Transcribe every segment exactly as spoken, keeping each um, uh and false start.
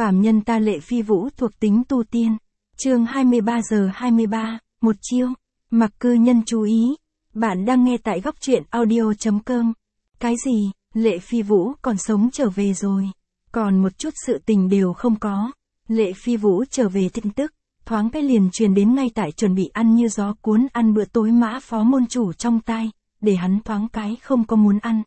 Phàm nhân ta Lệ Phi Vũ thuộc tính tu tiên. Chương hai mươi ba giờ hai mươi ba, một chiêu. Mặc cư nhân chú ý. Bạn đang nghe tại góc truyện audio.com. Cái gì, Lệ Phi Vũ còn sống trở về rồi. Còn một chút sự tình đều không có. Lệ Phi Vũ trở về tin tức, thoáng cái liền truyền đến ngay tại chuẩn bị ăn như gió cuốn ăn bữa tối Mã Phó môn chủ trong tai, để hắn thoáng cái không có muốn ăn.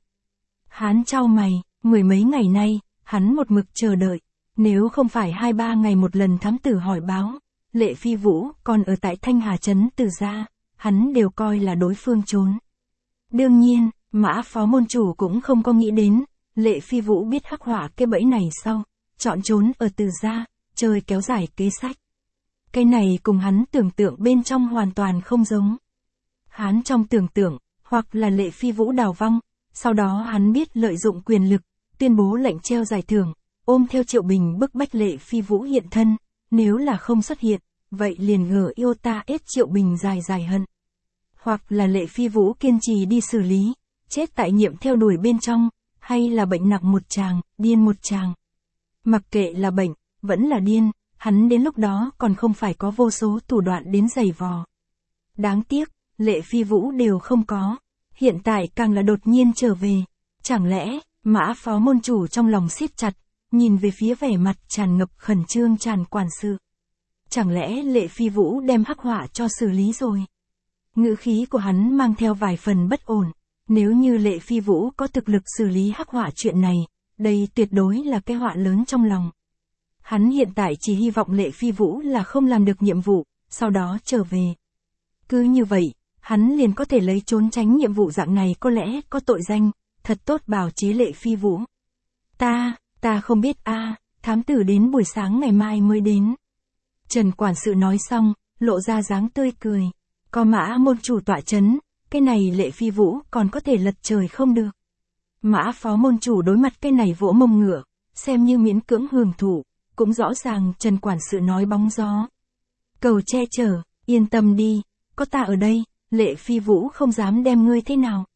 Hắn chau mày, mười mấy ngày nay, hắn một mực chờ đợi. Nếu không phải hai ba ngày một lần thám tử hỏi báo, Lệ Phi Vũ còn ở tại Thanh Hà Trấn Từ gia, hắn đều coi là đối phương trốn. Đương nhiên, Mã Phó môn chủ cũng không có nghĩ đến, Lệ Phi Vũ biết hắc họa cái bẫy này sau, chọn trốn ở Từ gia, chơi kéo dài kế sách. Cái này cùng hắn tưởng tượng bên trong hoàn toàn không giống. Hắn trong tưởng tượng, hoặc là Lệ Phi Vũ đào vong, sau đó hắn biết lợi dụng quyền lực, tuyên bố lệnh treo giải thưởng, ôm theo Triệu Bình bức bách Lệ Phi Vũ hiện thân, nếu là không xuất hiện, vậy liền gờ yêu ta ết Triệu Bình dài dài hận. Hoặc là Lệ Phi Vũ kiên trì đi xử lý, chết tại nhiệm theo đuổi bên trong, hay là bệnh nặng một chàng, điên một chàng. Mặc kệ là bệnh, vẫn là điên, hắn đến lúc đó còn không phải có vô số thủ đoạn đến giày vò. Đáng tiếc, Lệ Phi Vũ đều không có, hiện tại càng là đột nhiên trở về. Chẳng lẽ, Mã Phó môn chủ trong lòng siết chặt, nhìn về phía vẻ mặt tràn ngập khẩn trương Tràn quản sự. Chẳng lẽ Lệ Phi Vũ đem hắc họa cho xử lý rồi? Ngữ khí của hắn mang theo vài phần bất ổn. Nếu như Lệ Phi Vũ có thực lực xử lý hắc họa chuyện này, đây tuyệt đối là cái họa lớn trong lòng. Hắn hiện tại chỉ hy vọng Lệ Phi Vũ là không làm được nhiệm vụ, sau đó trở về. Cứ như vậy, hắn liền có thể lấy trốn tránh nhiệm vụ dạng này có lẽ có tội danh, thật tốt bào chế Lệ Phi Vũ. Ta, ta không biết a, thám tử đến buổi sáng ngày mai mới đến. Trần quản sự nói xong, lộ ra dáng tươi cười. Có Mã môn chủ tọa chấn, cái này Lệ Phi Vũ còn có thể lật trời không được. Mã Phó môn chủ đối mặt cái này vỗ mông ngựa, xem như miễn cưỡng hưởng thụ, cũng rõ ràng Trần quản sự nói bóng gió. Cầu che chở, yên tâm đi, có ta ở đây, Lệ Phi Vũ không dám đem ngươi thế nào.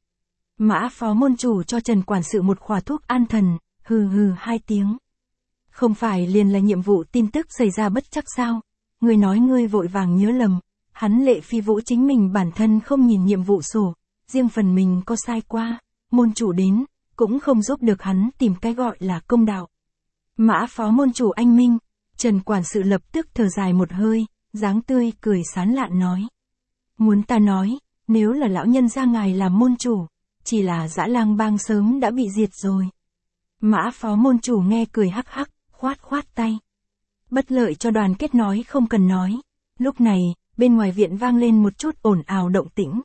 Mã Phó môn chủ cho Trần quản sự một khỏa thuốc an thần, hừ hừ hai tiếng. Không phải liền là nhiệm vụ tin tức xảy ra bất chắc sao? Ngươi nói ngươi vội vàng nhớ lầm, hắn Lệ Phi Vũ chính mình bản thân không nhìn nhiệm vụ sổ, riêng phần mình có sai qua, môn chủ đến, cũng không giúp được hắn tìm cái gọi là công đạo. Mã Phó môn chủ anh minh, Trần quản sự lập tức thở dài một hơi, dáng tươi cười sán lạn nói. Muốn ta nói, nếu là lão nhân gia ngài làm môn chủ, chỉ là Dã Lang Bang sớm đã bị diệt rồi. Mã Phó môn chủ nghe cười hắc hắc, khoát khoát tay. Bất lợi cho đoàn kết nói không cần nói. Lúc này, bên ngoài viện vang lên một chút ồn ào động tĩnh.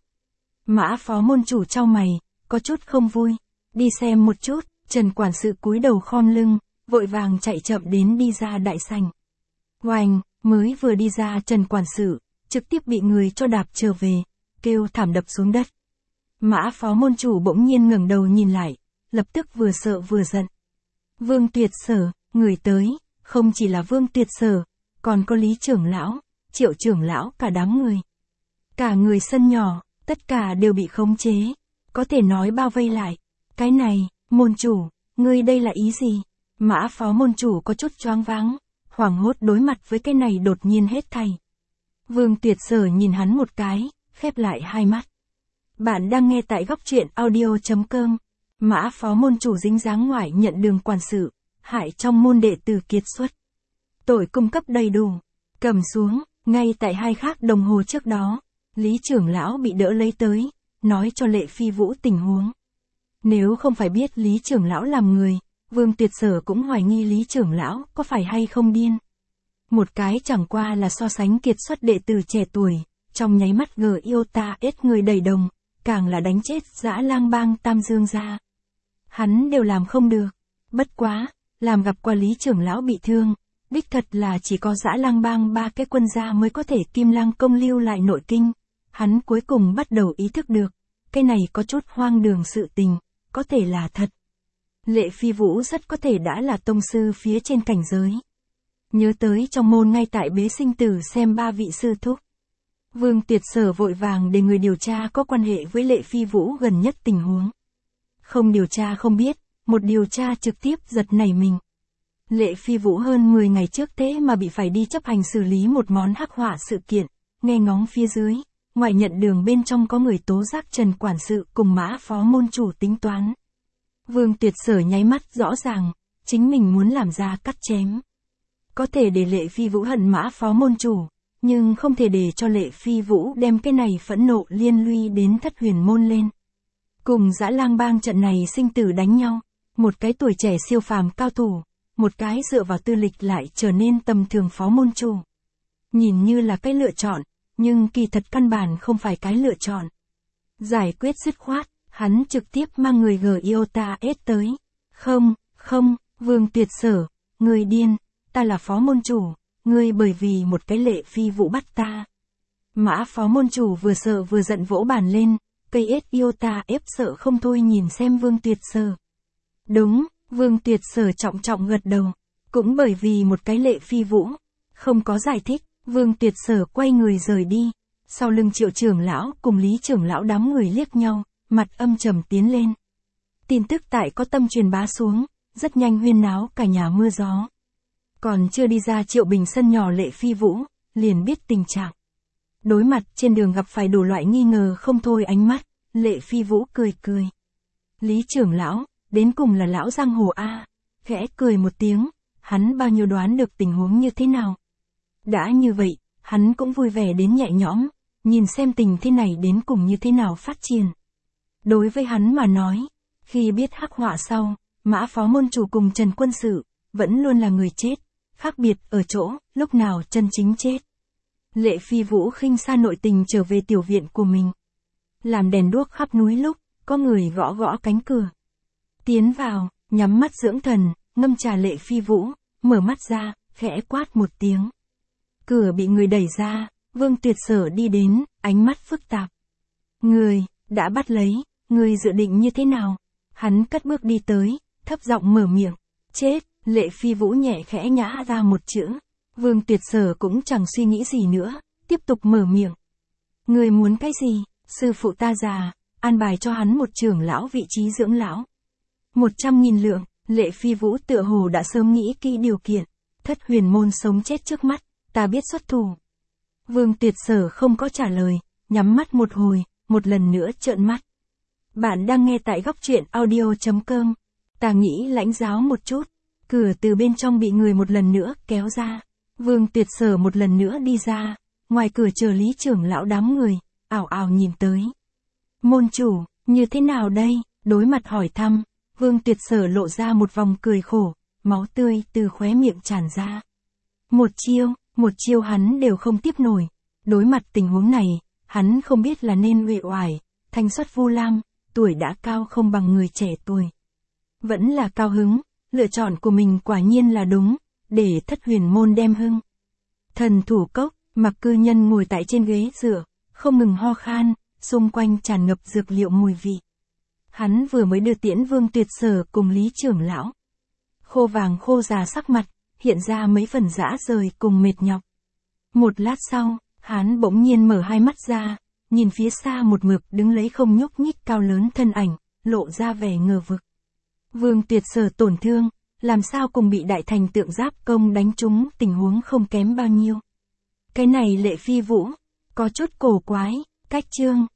Mã Phó môn chủ chau mày, có chút không vui. Đi xem một chút, Trần quản sự cúi đầu khom lưng, vội vàng chạy chậm đến đi ra đại sảnh. Oanh, mới vừa đi ra Trần quản sự, trực tiếp bị người cho đạp trở về, kêu thảm đập xuống đất. Mã Phó môn chủ bỗng nhiên ngẩng đầu nhìn lại, lập tức vừa sợ vừa giận. Vương Tuyệt Sở, người tới, không chỉ là Vương Tuyệt Sở, còn có Lý trưởng lão, Triệu trưởng lão cả đám người. Cả người sân nhỏ, tất cả đều bị khống chế, có thể nói bao vây lại. Cái này, môn chủ, ngươi đây là ý gì? Mã Phó môn chủ có chút choáng váng, hoảng hốt đối mặt với cái này đột nhiên hết thảy. Vương Tuyệt Sở nhìn hắn một cái, khép lại hai mắt. Bạn đang nghe tại góc truyện audio.com. Mã Phó môn chủ dính dáng ngoại nhận đường quản sự, hại trong môn đệ tử kiệt xuất. Tội cung cấp đầy đủ, cầm xuống, ngay tại hai khắc đồng hồ trước đó, Lý trưởng lão bị đỡ lấy tới, nói cho Lệ Phi Vũ tình huống. Nếu không phải biết Lý trưởng lão làm người, Vương Tuyệt Sở cũng hoài nghi Lý trưởng lão có phải hay không điên. Một cái chẳng qua là so sánh kiệt xuất đệ tử trẻ tuổi, trong nháy mắt gờ yêu ta ết người đầy đồng, càng là đánh chết Dã Lang Bang Tam Dương gia. Hắn đều làm không được. Bất quá, làm gặp qua Lý trưởng lão bị thương, đích thật là chỉ có Dã Lang Bang ba cái quân gia mới có thể Kim Lang công lưu lại nội kinh. Hắn cuối cùng bắt đầu ý thức được, cái này có chút hoang đường sự tình, có thể là thật. Lệ Phi Vũ rất có thể đã là tông sư phía trên cảnh giới. Nhớ tới trong môn ngay tại bế sinh tử xem ba vị sư thúc. Vương Tuyệt Sở vội vàng để người điều tra có quan hệ với Lệ Phi Vũ gần nhất tình huống. Không điều tra không biết, một điều tra trực tiếp giật nảy mình. Lệ Phi Vũ hơn mười ngày trước thế mà bị phải đi chấp hành xử lý một món hắc họa sự kiện, nghe ngóng phía dưới, ngoại nhận đường bên trong có người tố giác Trần quản sự cùng Mã phó môn chủ tính toán. Vương Tuyệt Sở nháy mắt rõ ràng, chính mình muốn làm ra cắt chém. Có thể để Lệ Phi Vũ hận Mã phó môn chủ, nhưng không thể để cho Lệ Phi Vũ đem cái này phẫn nộ liên lụy đến Thất Huyền môn lên. Cùng Dã Lang bang trận này sinh tử đánh nhau, một cái tuổi trẻ siêu phàm cao thủ, một cái dựa vào tư lịch lại trở nên tầm thường phó môn chủ. Nhìn như là cái lựa chọn, nhưng kỳ thật căn bản không phải cái lựa chọn. Giải quyết dứt khoát, hắn trực tiếp mang người Giota S tới. Không, không, Vương Tuyệt Sở, người điên, ta là phó môn chủ, ngươi bởi vì một cái Lệ Phi Vũ bắt ta. Mã phó môn chủ vừa sợ vừa giận vỗ bàn lên, cây ết Iota ép sợ không thôi nhìn xem Vương Tuyệt Sở. Đúng, Vương Tuyệt Sở trọng trọng gật đầu, cũng bởi vì một cái Lệ Phi Vũ. Không có giải thích, Vương Tuyệt Sở quay người rời đi, sau lưng Triệu trưởng lão cùng Lý trưởng lão đám người liếc nhau, mặt âm trầm tiến lên. Tin tức tại có tâm truyền bá xuống, rất nhanh huyên náo cả nhà mưa gió. Còn chưa đi ra Triệu Bình sân nhỏ Lệ Phi Vũ, liền biết tình trạng. Đối mặt trên đường gặp phải đủ loại nghi ngờ không thôi ánh mắt, Lệ Phi Vũ cười cười. Lý trưởng lão, đến cùng là lão giang hồ A, khẽ cười một tiếng, hắn bao nhiêu đoán được tình huống như thế nào. Đã như vậy, hắn cũng vui vẻ đến nhẹ nhõm, nhìn xem tình thế này đến cùng như thế nào phát triển. Đối với hắn mà nói, khi biết hắc họa sau, Mã phó môn chủ cùng Trần quân sự, vẫn luôn là người chết, khác biệt ở chỗ, lúc nào chân chính chết. Lệ Phi Vũ khinh xa nội tình trở về tiểu viện của mình. Làm đèn đuốc khắp núi lúc, có người gõ gõ cánh cửa. Tiến vào, nhắm mắt dưỡng thần, ngâm trà Lệ Phi Vũ, mở mắt ra, khẽ quát một tiếng. Cửa bị người đẩy ra, Vương Tuyệt Sở đi đến, ánh mắt phức tạp. Người, đã bắt lấy, người dự định như thế nào? Hắn cất bước đi tới, thấp giọng mở miệng. Chết, Lệ Phi Vũ nhẹ khẽ nhã ra một chữ. Vương Tuyệt Sở cũng chẳng suy nghĩ gì nữa, tiếp tục mở miệng. Người muốn cái gì? Sư phụ ta già, an bài cho hắn một trưởng lão vị trí dưỡng lão. Một trăm nghìn lượng, Lệ Phi Vũ tựa hồ đã sớm nghĩ kỹ điều kiện. Thất Huyền môn sống chết trước mắt, ta biết xuất thủ. Vương Tuyệt Sở không có trả lời, nhắm mắt một hồi, một lần nữa trợn mắt. Bạn đang nghe tại góc truyện audio chấm com. Ta nghĩ lãnh giáo một chút. Cửa từ bên trong bị người một lần nữa kéo ra. Vương Tuyệt Sở một lần nữa đi ra. Ngoài cửa chờ Lý trưởng lão đám người, ảo ảo nhìn tới. Môn chủ, như thế nào đây? Đối mặt hỏi thăm, Vương Tuyệt Sở lộ ra một vòng cười khổ, máu tươi từ khóe miệng tràn ra. Một chiêu, một chiêu hắn đều không tiếp nổi. Đối mặt tình huống này, hắn không biết là nên uể oải, thanh xuất vu lam, tuổi đã cao không bằng người trẻ tuổi. Vẫn là cao hứng, lựa chọn của mình quả nhiên là đúng, để Thất Huyền môn đem hưng. Thần thủ cốc, Mặc Cư Nhân ngồi tại trên ghế dựa, không ngừng ho khan, xung quanh tràn ngập dược liệu mùi vị. Hắn vừa mới đưa tiễn Vương Tuyệt Sở cùng Lý trưởng lão. Khô vàng khô già sắc mặt, hiện ra mấy phần dã rời cùng mệt nhọc. Một lát sau, hắn bỗng nhiên mở hai mắt ra, nhìn phía xa một mực đứng lấy không nhúc nhích cao lớn thân ảnh, lộ ra vẻ ngờ vực. Vương Tuyệt Sở tổn thương, làm sao cùng bị đại thành tượng giáp công đánh trúng, tình huống không kém bao nhiêu. Cái này Lệ Phi Vũ, có chút cổ quái, cách chương.